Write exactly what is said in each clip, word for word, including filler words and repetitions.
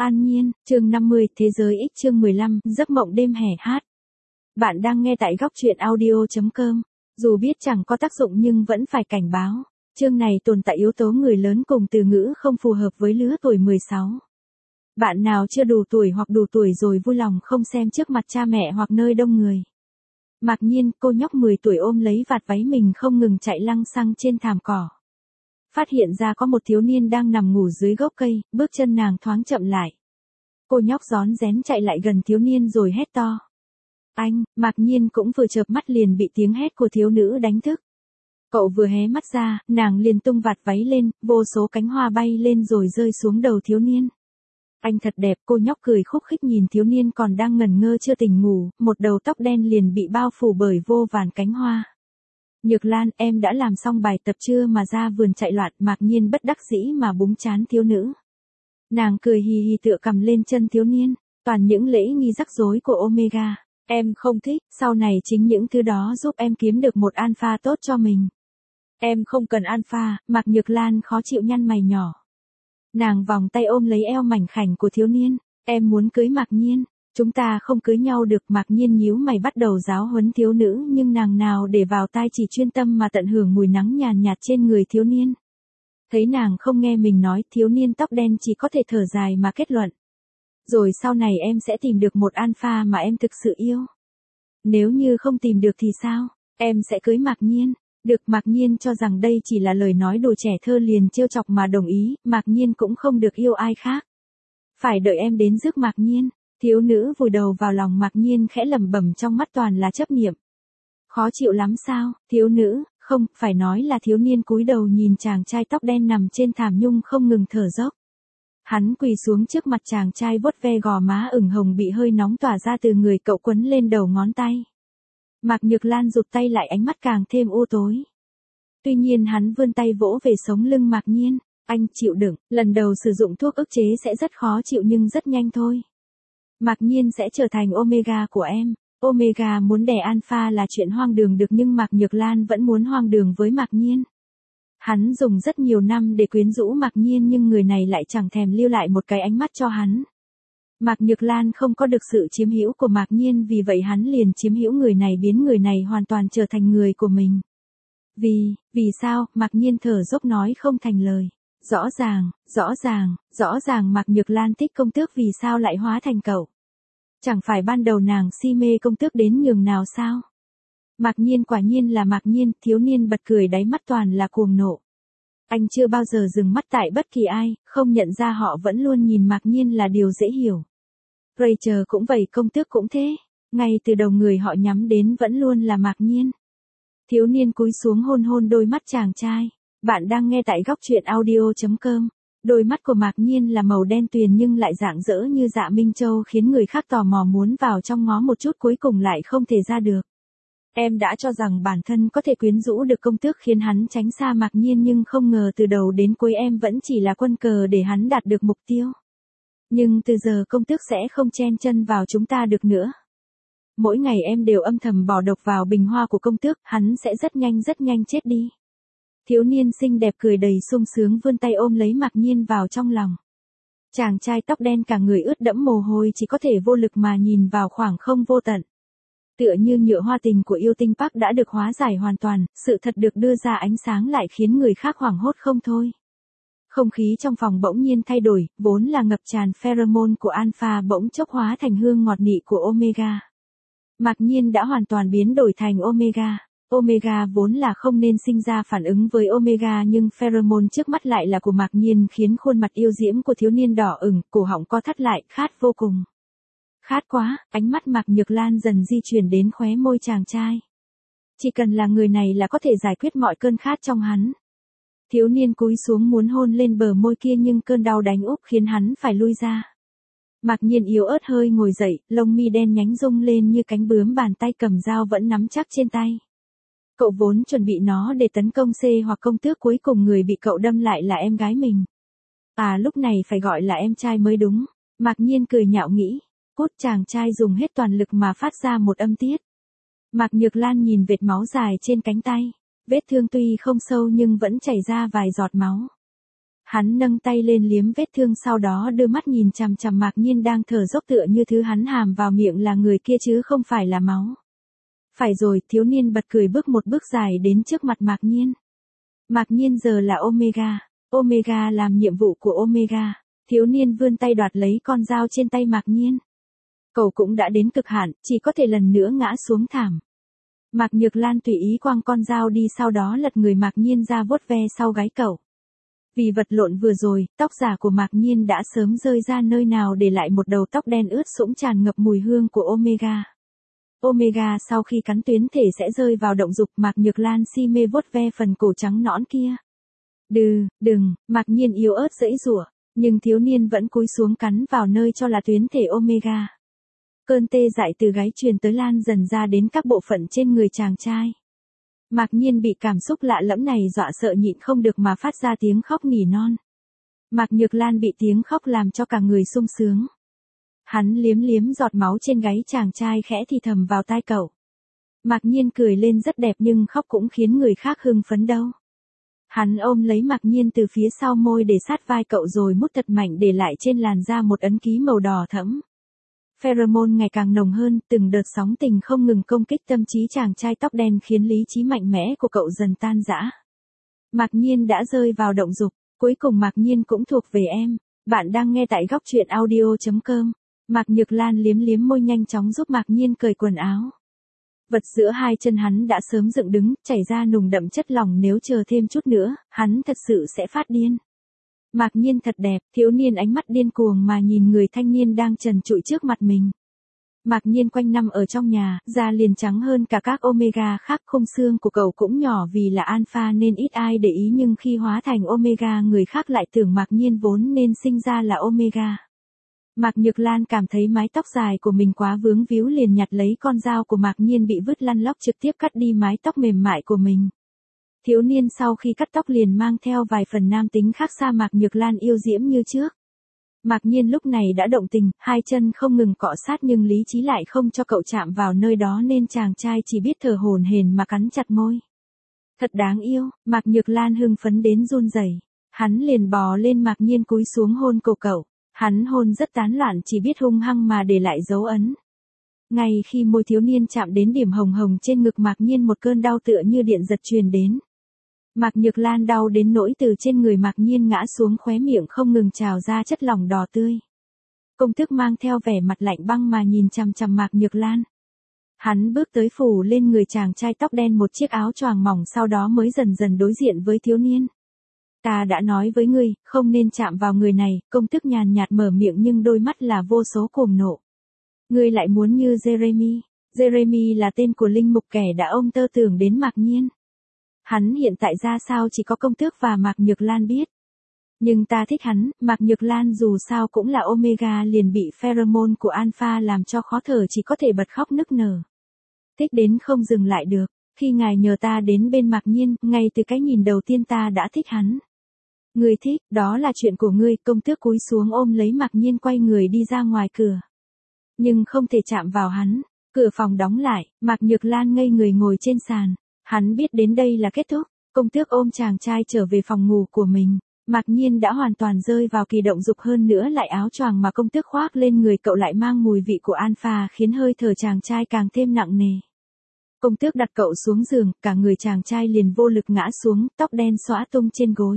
An Nhiên, chương năm mươi, Thế giới X chương mười lăm, Giấc mộng đêm hè hát. Bạn đang nghe tại góc truyện audio chấm com. Dù biết chẳng có tác dụng nhưng vẫn phải cảnh báo. Chương này tồn tại yếu tố người lớn cùng từ ngữ không phù hợp với lứa tuổi mười sáu. Bạn nào chưa đủ tuổi hoặc đủ tuổi rồi vui lòng không xem trước mặt cha mẹ hoặc nơi đông người. Mạc Nhiên, cô nhóc mười tuổi ôm lấy vạt váy mình không ngừng chạy lăng xăng trên thảm cỏ. Phát hiện ra có một thiếu niên đang nằm ngủ dưới gốc cây, bước chân nàng thoáng chậm lại. Cô nhóc rón rén chạy lại gần thiếu niên rồi hét to. Anh, Mạc Nhiên cũng vừa chợp mắt liền bị tiếng hét của thiếu nữ đánh thức. Cậu vừa hé mắt ra, nàng liền tung vạt váy lên, vô số cánh hoa bay lên rồi rơi xuống đầu thiếu niên. Anh thật đẹp, cô nhóc cười khúc khích nhìn thiếu niên còn đang ngẩn ngơ chưa tỉnh ngủ, một đầu tóc đen liền bị bao phủ bởi vô vàn cánh hoa. Nhược Lan, em đã làm xong bài tập chưa mà ra vườn chạy loạn? Mạc Nhiên bất đắc dĩ mà búng trán thiếu nữ. Nàng cười hì hì tựa cầm lên chân thiếu niên, toàn những lễ nghi rắc rối của Omega. Em không thích, sau này chính những thứ đó giúp em kiếm được một alpha tốt cho mình. Em không cần alpha, Mạc Nhược Lan khó chịu nhăn mày nhỏ. Nàng vòng tay ôm lấy eo mảnh khảnh của thiếu niên. Em muốn cưới Mạc Nhiên. Chúng ta không cưới nhau được. Mạc Nhiên nhíu mày bắt đầu giáo huấn thiếu nữ nhưng nàng nào để vào tai, chỉ chuyên tâm mà tận hưởng mùi nắng nhàn nhạt trên người thiếu niên. Thấy nàng không nghe mình nói, thiếu niên tóc đen chỉ có thể thở dài mà kết luận. Rồi sau này em sẽ tìm được một alpha mà em thực sự yêu. Nếu như không tìm được thì sao? Em sẽ cưới Mạc Nhiên. Được. Mạc Nhiên cho rằng đây chỉ là lời nói đùa trẻ thơ liền trêu chọc mà đồng ý. Mạc Nhiên cũng không được yêu ai khác. Phải đợi em đến rước Mạc Nhiên. Thiếu nữ vùi đầu vào lòng Mạc Nhiên khẽ lẩm bẩm, trong mắt toàn là chấp niệm. Khó chịu lắm sao? Thiếu nữ, không, phải nói là thiếu niên cúi đầu nhìn chàng trai tóc đen nằm trên thảm nhung không ngừng thở dốc. Hắn quỳ xuống trước mặt chàng trai vuốt ve gò má ửng hồng bị hơi nóng tỏa ra từ người cậu quấn lên đầu ngón tay. Mạc Nhược Lan rụt tay lại, ánh mắt càng thêm u tối. Tuy nhiên hắn vươn tay vỗ về sống lưng Mạc Nhiên. Anh chịu đựng, lần đầu sử dụng thuốc ức chế sẽ rất khó chịu nhưng rất nhanh thôi. Mạc Nhiên sẽ trở thành Omega của em. Omega muốn đẻ alpha là chuyện hoang đường được nhưng Mạc Nhược Lan vẫn muốn hoang đường với Mạc Nhiên. Hắn dùng rất nhiều năm để quyến rũ Mạc Nhiên nhưng người này lại chẳng thèm lưu lại một cái ánh mắt cho hắn. Mạc Nhược Lan không có được sự chiếm hữu của Mạc Nhiên, vì vậy hắn liền chiếm hữu người này, biến người này hoàn toàn trở thành người của mình. Vì, vì sao? Mạc Nhiên thở dốc nói không thành lời. Rõ ràng, rõ ràng, rõ ràng Mạc Nhược Lan thích công tước, vì sao lại hóa thành cậu? Chẳng phải ban đầu nàng si mê công tước đến nhường nào sao? Mạc Nhiên quả nhiên là Mạc Nhiên. Thiếu niên bật cười, đáy mắt toàn là cuồng nộ. Anh chưa bao giờ dừng mắt tại bất kỳ ai, không nhận ra họ vẫn luôn nhìn Mạc Nhiên là điều dễ hiểu. Rachel cũng vậy, công tước cũng thế. Ngay từ đầu người họ nhắm đến vẫn luôn là Mạc Nhiên. Thiếu niên cúi xuống hôn hôn đôi mắt chàng trai. Bạn đang nghe tại góc truyện audio chấm com. Đôi mắt của Mạc Nhiên là màu đen tuyền nhưng lại rạng rỡ như dạ Minh Châu, khiến người khác tò mò muốn vào trong ngó một chút, cuối cùng lại không thể ra được. Em đã cho rằng bản thân có thể quyến rũ được công tước khiến hắn tránh xa Mạc Nhiên, nhưng không ngờ từ đầu đến cuối em vẫn chỉ là quân cờ để hắn đạt được mục tiêu. Nhưng từ giờ công tước sẽ không chen chân vào chúng ta được nữa. Mỗi ngày em đều âm thầm bỏ độc vào bình hoa của công tước, hắn sẽ rất nhanh rất nhanh chết đi. Thiếu niên xinh đẹp cười đầy sung sướng vươn tay ôm lấy Mạc Nhiên vào trong lòng. Chàng trai tóc đen cả người ướt đẫm mồ hôi chỉ có thể vô lực mà nhìn vào khoảng không vô tận. Tựa như nhựa hoa tình của yêu tinh Park đã được hóa giải hoàn toàn, sự thật được đưa ra ánh sáng lại khiến người khác hoảng hốt không thôi. Không khí trong phòng bỗng nhiên thay đổi, vốn là ngập tràn pheromone của alpha bỗng chốc hóa thành hương ngọt nị của Omega. Mạc Nhiên đã hoàn toàn biến đổi thành Omega. Omega vốn là không nên sinh ra phản ứng với Omega, nhưng pheromone trước mắt lại là của Mạc Nhiên, khiến khuôn mặt yêu diễm của thiếu niên đỏ ửng, cổ họng co thắt lại, khát vô cùng. Khát quá, ánh mắt Mạc Nhược Lan dần di chuyển đến khóe môi chàng trai. Chỉ cần là người này là có thể giải quyết mọi cơn khát trong hắn. Thiếu niên cúi xuống muốn hôn lên bờ môi kia nhưng cơn đau đánh úp khiến hắn phải lui ra. Mạc Nhiên yếu ớt hơi ngồi dậy, lông mi đen nhánh rung lên như cánh bướm, bàn tay cầm dao vẫn nắm chắc trên tay. Cậu vốn chuẩn bị nó để tấn công C hoặc công tước, cuối cùng người bị cậu đâm lại là em gái mình. À, lúc này phải gọi là em trai mới đúng. Mạc Nhiên cười nhạo nghĩ. Cút. Chàng trai dùng hết toàn lực mà phát ra một âm tiết. Mạc Nhược Lan nhìn vệt máu dài trên cánh tay. Vết thương tuy không sâu nhưng vẫn chảy ra vài giọt máu. Hắn nâng tay lên liếm vết thương sau đó đưa mắt nhìn chằm chằm Mạc Nhiên đang thở dốc tựa như thứ hắn hàm vào miệng là người kia chứ không phải là máu. Phải rồi, thiếu niên bật cười bước một bước dài đến trước mặt Mạc Nhiên. Mạc Nhiên giờ là Omega. Omega làm nhiệm vụ của Omega. Thiếu niên vươn tay đoạt lấy con dao trên tay Mạc Nhiên. Cậu cũng đã đến cực hạn, chỉ có thể lần nữa ngã xuống thảm. Mạc Nhược Lan tùy ý quăng con dao đi sau đó lật người Mạc Nhiên ra vuốt ve sau gáy cậu. Vì vật lộn vừa rồi, tóc giả của Mạc Nhiên đã sớm rơi ra nơi nào để lại một đầu tóc đen ướt sũng tràn ngập mùi hương của Omega. Omega sau khi cắn tuyến thể sẽ rơi vào động dục, Mạc Nhược Lan si mê vuốt ve phần cổ trắng nõn kia. Đừ, đừng, Mạc Nhiên yếu ớt giãy giụa, nhưng thiếu niên vẫn cúi xuống cắn vào nơi cho là tuyến thể Omega. Cơn tê dại từ gáy truyền tới lan dần ra đến các bộ phận trên người chàng trai. Mạc Nhiên bị cảm xúc lạ lẫm này dọa sợ nhịn không được mà phát ra tiếng khóc nỉ non. Mạc Nhược Lan bị tiếng khóc làm cho cả người sung sướng. Hắn liếm liếm giọt máu trên gáy chàng trai khẽ thì thầm vào tai cậu. Mạc Nhiên cười lên rất đẹp nhưng khóc cũng khiến người khác hưng phấn đâu. Hắn ôm lấy Mạc Nhiên từ phía sau môi để sát vai cậu rồi mút thật mạnh để lại trên làn da một ấn ký màu đỏ thẫm. Pheromone ngày càng nồng hơn, từng đợt sóng tình không ngừng công kích tâm trí chàng trai tóc đen khiến lý trí mạnh mẽ của cậu dần tan rã. Mạc Nhiên đã rơi vào động dục, cuối cùng Mạc Nhiên cũng thuộc về em. Bạn đang nghe tại góc truyện audio chấm com. Mạc Nhược Lan liếm liếm môi nhanh chóng giúp Mạc Nhiên cởi quần áo. Vật giữa hai chân hắn đã sớm dựng đứng, chảy ra nùng đậm chất lỏng, nếu chờ thêm chút nữa, hắn thật sự sẽ phát điên. Mạc Nhiên thật đẹp, thiếu niên ánh mắt điên cuồng mà nhìn người thanh niên đang trần trụi trước mặt mình. Mạc Nhiên quanh năm ở trong nhà, da liền trắng hơn cả các Omega khác, khung xương của cậu cũng nhỏ vì là alpha nên ít ai để ý, nhưng khi hóa thành Omega người khác lại tưởng Mạc Nhiên vốn nên sinh ra là Omega. Mạc Nhược Lan cảm thấy mái tóc dài của mình quá vướng víu liền nhặt lấy con dao của Mạc Nhiên bị vứt lăn lóc trực tiếp cắt đi mái tóc mềm mại của mình. Thiếu niên sau khi cắt tóc liền mang theo vài phần nam tính khác xa Mạc Nhược Lan yêu diễm như trước. Mạc Nhiên lúc này đã động tình, hai chân không ngừng cọ sát nhưng lý trí lại không cho cậu chạm vào nơi đó nên chàng trai chỉ biết thở hổn hển mà cắn chặt môi. Thật đáng yêu, Mạc Nhược Lan hưng phấn đến run rẩy. Hắn liền bò lên Mạc Nhiên cúi xuống hôn cổ cậu. Hắn hôn rất tán loạn chỉ biết hung hăng mà để lại dấu ấn. Ngay khi môi thiếu niên chạm đến điểm hồng hồng trên ngực Mạc Nhiên một cơn đau tựa như điện giật truyền đến. Mạc Nhược Lan đau đến nỗi từ trên người Mạc Nhiên ngã xuống, khóe miệng không ngừng trào ra chất lỏng đỏ tươi. Công tước mang theo vẻ mặt lạnh băng mà nhìn chằm chằm Mạc Nhược Lan. Hắn bước tới phủ lên người chàng trai tóc đen một chiếc áo choàng mỏng sau đó mới dần dần đối diện với thiếu niên. Ta đã nói với ngươi, không nên chạm vào người này, công tước nhàn nhạt mở miệng nhưng đôi mắt là vô số cuồng nộ. Ngươi lại muốn như Jeremy. Jeremy là tên của linh mục kẻ đã ông tơ tưởng đến Mạc Nhiên. Hắn hiện tại ra sao chỉ có công tước và Mạc Nhược Lan biết. Nhưng ta thích hắn, Mạc Nhược Lan dù sao cũng là Omega liền bị pheromone của Alpha làm cho khó thở chỉ có thể bật khóc nức nở. Thích đến không dừng lại được, khi ngài nhờ ta đến bên Mạc Nhiên, ngay từ cái nhìn đầu tiên ta đã thích hắn. Ngươi thích, đó là chuyện của ngươi, công tước cúi xuống ôm lấy Mạc Nhiên quay người đi ra ngoài cửa. Nhưng không thể chạm vào hắn, cửa phòng đóng lại, Mạc Nhược Lan ngây người ngồi trên sàn. Hắn biết đến đây là kết thúc, công tước ôm chàng trai trở về phòng ngủ của mình. Mạc Nhiên đã hoàn toàn rơi vào kỳ động dục, hơn nữa lại áo choàng mà công tước khoác lên người cậu lại mang mùi vị của alpha khiến hơi thở chàng trai càng thêm nặng nề. Công tước đặt cậu xuống giường, cả người chàng trai liền vô lực ngã xuống, tóc đen xõa tung trên gối.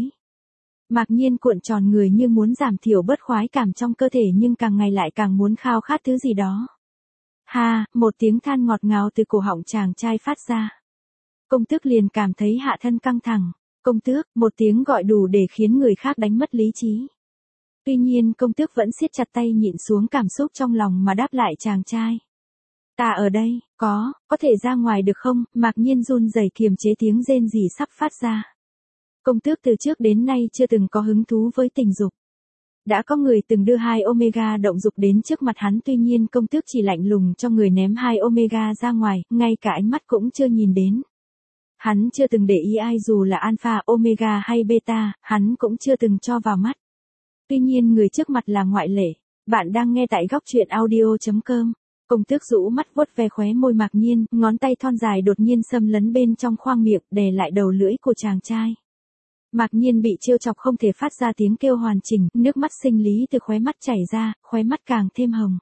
Mạc Nhiên cuộn tròn người như muốn giảm thiểu bớt khoái cảm trong cơ thể nhưng càng ngày lại càng muốn khao khát thứ gì đó. Ha, một tiếng than ngọt ngào từ cổ họng chàng trai phát ra. Công tước liền cảm thấy hạ thân căng thẳng. Công tước, một tiếng gọi đủ để khiến người khác đánh mất lý trí. Tuy nhiên công tước vẫn siết chặt tay nhịn xuống cảm xúc trong lòng mà đáp lại chàng trai. Ta ở đây, có, có thể ra ngoài được không? Mạc Nhiên run rẩy kiềm chế tiếng rên rỉ sắp phát ra. Công tước từ trước đến nay chưa từng có hứng thú với tình dục. Đã có người từng đưa hai Omega động dục đến trước mặt hắn, tuy nhiên công tước chỉ lạnh lùng cho người ném hai Omega ra ngoài, ngay cả ánh mắt cũng chưa nhìn đến. Hắn chưa từng để ý ai dù là Alpha, Omega hay Beta, hắn cũng chưa từng cho vào mắt. Tuy nhiên người trước mặt là ngoại lệ. Bạn đang nghe tại góc truyện audio chấm com. Công tước rũ mắt vuốt ve khóe môi Mạc Nhiên, ngón tay thon dài đột nhiên xâm lấn bên trong khoang miệng đè lại đầu lưỡi của chàng trai. Mạc Nhiên bị trêu chọc không thể phát ra tiếng kêu hoàn chỉnh, nước mắt sinh lý từ khóe mắt chảy ra, khóe mắt càng thêm hồng.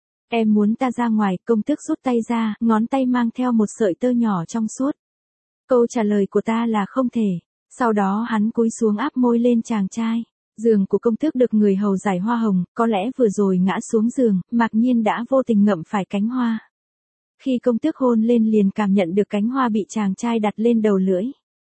Em muốn ta ra ngoài, công tước rút tay ra, ngón tay mang theo một sợi tơ nhỏ trong suốt. Câu trả lời của ta là không thể. Sau đó hắn cúi xuống áp môi lên chàng trai. Giường của công tước được người hầu giải hoa hồng, có lẽ vừa rồi ngã xuống giường, Mạc Nhiên đã vô tình ngậm phải cánh hoa. Khi công tước hôn lên liền cảm nhận được cánh hoa bị chàng trai đặt lên đầu lưỡi.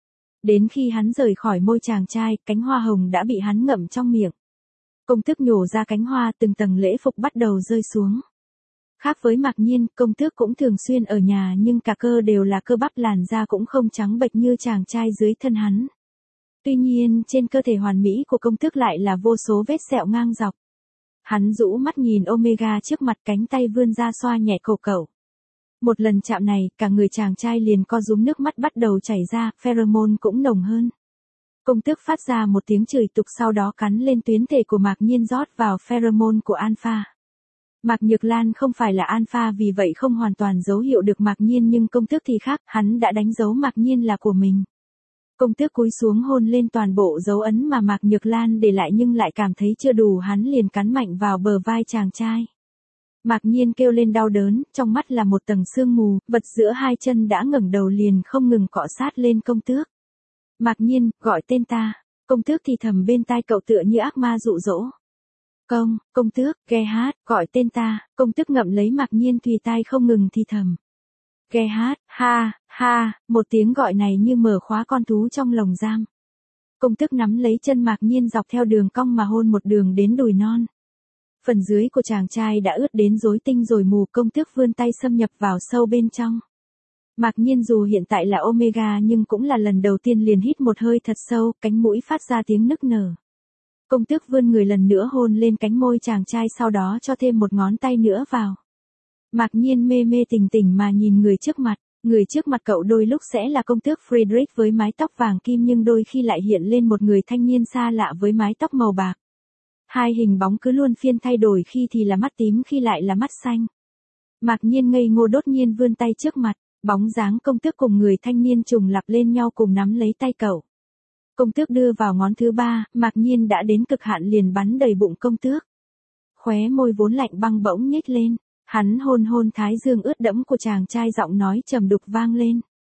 Đến khi hắn rời khỏi môi chàng trai, cánh hoa hồng đã bị hắn ngậm trong miệng. Công tước nhổ ra cánh hoa, từng tầng lễ phục bắt đầu rơi xuống. Khác với Mạc Nhiên, công tước cũng thường xuyên ở nhà nhưng cả cơ đều là cơ bắp, làn da cũng không trắng bệch như chàng trai dưới thân hắn. Tuy nhiên trên cơ thể hoàn mỹ của công tước lại là vô số vết sẹo ngang dọc. Hắn rũ mắt nhìn Omega trước mặt, cánh tay vươn ra xoa nhẹ cổ cậu. Một lần chạm này, cả người chàng trai liền co rúm, nước mắt bắt đầu chảy ra, pheromone cũng nồng hơn. Công tước phát ra một tiếng chửi tục, sau đó cắn lên tuyến thể của Mạc Nhiên rót vào pheromone của Alpha. Mạc Nhược Lan không phải là Alpha vì vậy không hoàn toàn dấu hiệu được Mạc Nhiên, nhưng công tước thì khác, hắn đã đánh dấu Mạc Nhiên là của mình. Công tước cúi xuống hôn lên toàn bộ dấu ấn mà Mạc Nhược Lan để lại nhưng lại cảm thấy chưa đủ, hắn liền cắn mạnh vào bờ vai chàng trai. Mạc Nhiên kêu lên đau đớn, trong mắt là một tầng sương mù, vật giữa hai chân đã ngẩng đầu liền không ngừng cọ sát lên công tước. Mạc Nhiên, gọi tên ta. Công tước thì thầm bên tai cậu tựa như ác ma dụ dỗ. Công, công tước, Gerhard, gọi tên ta. Công tước ngậm lấy Mạc Nhiên tùy tai không ngừng thì thầm. Gerhard, ha, ha, một tiếng gọi này như mở khóa con thú trong lồng giam. Công tước nắm lấy chân Mạc Nhiên dọc theo đường cong mà hôn một đường đến đùi non. Phần dưới của chàng trai đã ướt đến rối tinh rồi mù, công tước vươn tay xâm nhập vào sâu bên trong. Mạc Nhiên dù hiện tại là Omega nhưng cũng là lần đầu tiên liền hít một hơi thật sâu, cánh mũi phát ra tiếng nức nở. Công tước vươn người lần nữa hôn lên cánh môi chàng trai, sau đó cho thêm một ngón tay nữa vào. Mạc Nhiên mê mê tỉnh tỉnh mà nhìn người trước mặt. Người trước mặt cậu đôi lúc sẽ là công tước Friedrich với mái tóc vàng kim nhưng đôi khi lại hiện lên một người thanh niên xa lạ với mái tóc màu bạc. Hai hình bóng cứ luôn phiên thay đổi, khi thì là mắt tím khi lại là mắt xanh. Mạc Nhiên ngây ngô đột nhiên vươn tay trước mặt, bóng dáng công tước cùng người thanh niên trùng lặp lên nhau cùng nắm lấy tay cậu. Công tước đưa vào ngón thứ ba, Mạc Nhiên đã đến cực hạn liền bắn đầy bụng công tước. Khóe môi vốn lạnh băng bỗng nhếch lên, hắn hôn hôn thái dương ướt đẫm của chàng trai, giọng nói trầm đục vang lên.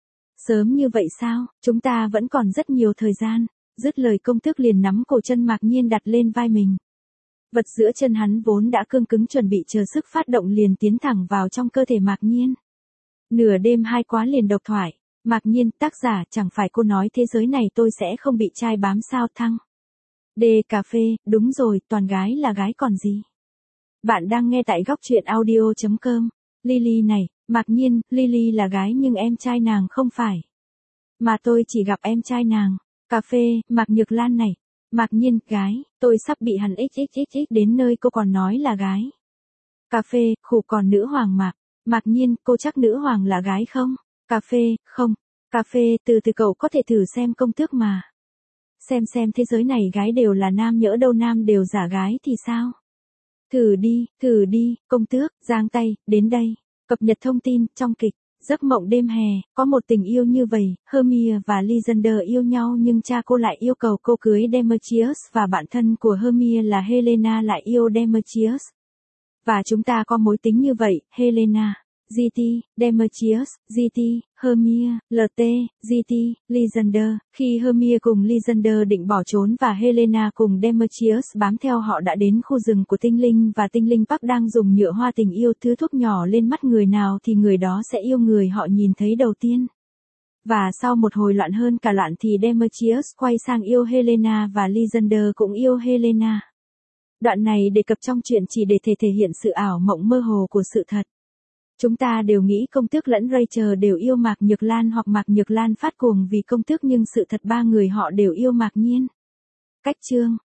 Sớm như vậy sao, chúng ta vẫn còn rất nhiều thời gian. Dứt lời công tước liền nắm cổ chân Mạc Nhiên đặt lên vai mình. Vật giữa chân hắn vốn đã cương cứng chuẩn bị chờ sức phát động liền tiến thẳng vào trong cơ thể Mạc Nhiên. Nửa đêm hai quá liền độc thoại. Mạc Nhiên, tác giả, chẳng phải cô nói thế giới này tôi sẽ không bị trai bám sao thăng. Đê cà phê, đúng rồi, toàn gái là gái còn gì. Bạn đang nghe tại góc truyện audio chấm com. Lily này, Mạc Nhiên, Lily là gái nhưng em trai nàng không phải. Mà tôi chỉ gặp em trai nàng. Cà phê, Mạc Nhược Lan này. Mạc Nhiên, gái, tôi sắp bị hắn xxxx đến nơi cô còn nói là gái. Cà phê, khủ còn nữ hoàng Mạc. Mạc Nhiên, cô chắc nữ hoàng là gái không? Cà phê, không. Cà phê, từ từ cậu có thể thử xem công tước mà. Xem xem thế giới này gái đều là nam, nhỡ đâu nam đều giả gái thì sao? Thử đi, thử đi, công tước, giang tay, đến đây. Cập nhật thông tin, trong kịch. Giấc mộng đêm hè, có một tình yêu như vậy, Hermia và Lysander yêu nhau nhưng cha cô lại yêu cầu cô cưới Demetrius và bạn thân của Hermia là Helena lại yêu Demetrius. Và chúng ta có mối tính như vậy, Helena, giê tê, Demetrius, giê tê, Hermia, lờ tê, giê tê, Lysander. Khi Hermia cùng Lysander định bỏ trốn và Helena cùng Demetrius bám theo họ đã đến khu rừng của tinh linh và tinh linh Park đang dùng nhựa hoa tình yêu thứ thuốc nhỏ lên mắt người nào thì người đó sẽ yêu người họ nhìn thấy đầu tiên. Và sau một hồi loạn hơn cả loạn thì Demetrius quay sang yêu Helena và Lysander cũng yêu Helena. Đoạn này đề cập trong truyện chỉ để thể thể hiện sự ảo mộng mơ hồ của sự thật. Chúng ta đều nghĩ công tước lẫn Rachel đều yêu Mạc Nhược Lan hoặc Mạc Nhược Lan phát cuồng vì công tước nhưng sự thật ba người họ đều yêu Mạc Nhiên. Cách chương